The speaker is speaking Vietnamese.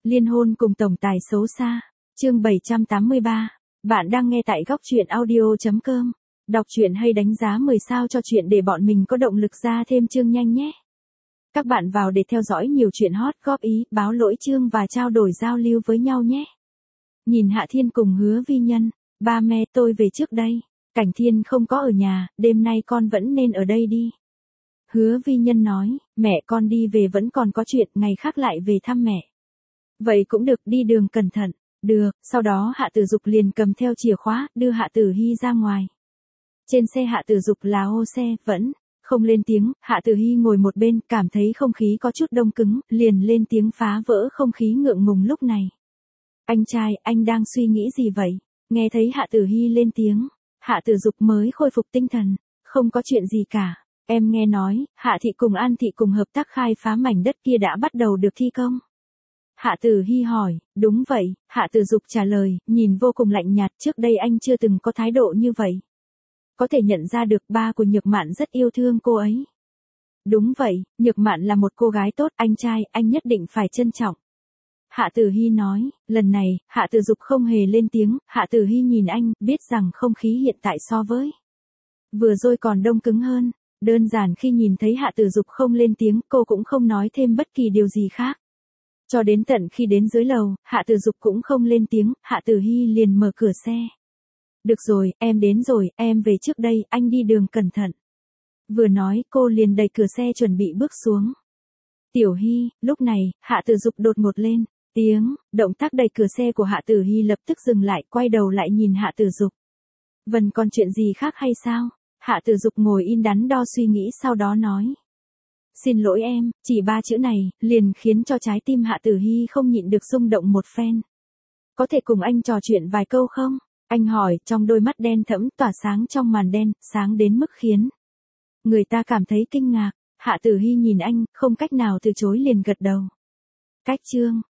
Liên hôn cùng tổng tài xấu xa. Chương 783. Bạn đang nghe tại góc truyện audio.com. Đọc truyện hay đánh giá 10 sao cho truyện để bọn mình có động lực ra thêm chương nhanh nhé. Các bạn vào để theo dõi nhiều chuyện hot, góp ý, báo lỗi chương và trao đổi giao lưu với nhau nhé. Nhìn Hạ Thiên cùng Hứa Vi Nhân. Ba mẹ tôi về trước đây. Cảnh Thiên không có ở nhà, đêm nay con vẫn nên ở đây đi. Hứa Vi Nhân nói, mẹ con đi về vẫn còn có chuyện, ngày khác lại về thăm mẹ. Vậy cũng được, đi đường cẩn thận. Được, sau đó Hạ Tử Dục liền cầm theo chìa khóa, đưa Hạ Tử Hy ra ngoài. Trên xe Hạ Tử Dục là ô xe, vẫn không lên tiếng, Hạ Tử Hy ngồi một bên, cảm thấy không khí có chút đông cứng, liền lên tiếng phá vỡ không khí ngượng ngùng lúc này. Anh trai, anh đang suy nghĩ gì vậy? Nghe thấy Hạ Tử Hy lên tiếng, Hạ Tử Dục mới khôi phục tinh thần. Không có chuyện gì cả. Em nghe nói, Hạ Thị cùng An Thị cùng hợp tác khai phá mảnh đất kia đã bắt đầu được thi công. Hạ Tử Hy hỏi, đúng vậy, Hạ Tử Dục trả lời, nhìn vô cùng lạnh nhạt, trước đây anh chưa từng có thái độ như vậy. Có thể nhận ra được ba của Nhược Mạn rất yêu thương cô ấy. Đúng vậy, Nhược Mạn là một cô gái tốt, anh trai, anh nhất định phải trân trọng. Hạ Tử Hy nói, lần này, Hạ Tử Dục không hề lên tiếng, Hạ Tử Hy nhìn anh, biết rằng không khí hiện tại so với vừa rồi còn đông cứng hơn. Đơn giản khi nhìn thấy Hạ Tử Dục không lên tiếng, cô cũng không nói thêm bất kỳ điều gì khác. Cho đến tận khi đến dưới lầu, Hạ Tử Dục cũng không lên tiếng, Hạ Tử Hy liền mở cửa xe. Được rồi, em đến rồi, em về trước đây, anh đi đường cẩn thận. Vừa nói, cô liền đẩy cửa xe chuẩn bị bước xuống. Tiểu Hy, lúc này, Hạ Tử Dục đột ngột lên tiếng, động tác đẩy cửa xe của Hạ Tử Hy lập tức dừng lại, quay đầu lại nhìn Hạ Tử Dục. Vẫn còn chuyện gì khác hay sao? Hạ Tử Dục ngồi in đắn đo suy nghĩ sau đó nói. Xin lỗi em, chỉ ba chữ này, liền khiến cho trái tim Hạ Tử Hy không nhịn được rung động một phen. Có thể cùng anh trò chuyện vài câu không? Anh hỏi, trong đôi mắt đen thẫm tỏa sáng trong màn đen, sáng đến mức khiến người ta cảm thấy kinh ngạc. Hạ Tử Hy nhìn anh, không cách nào từ chối liền gật đầu. Cách chương.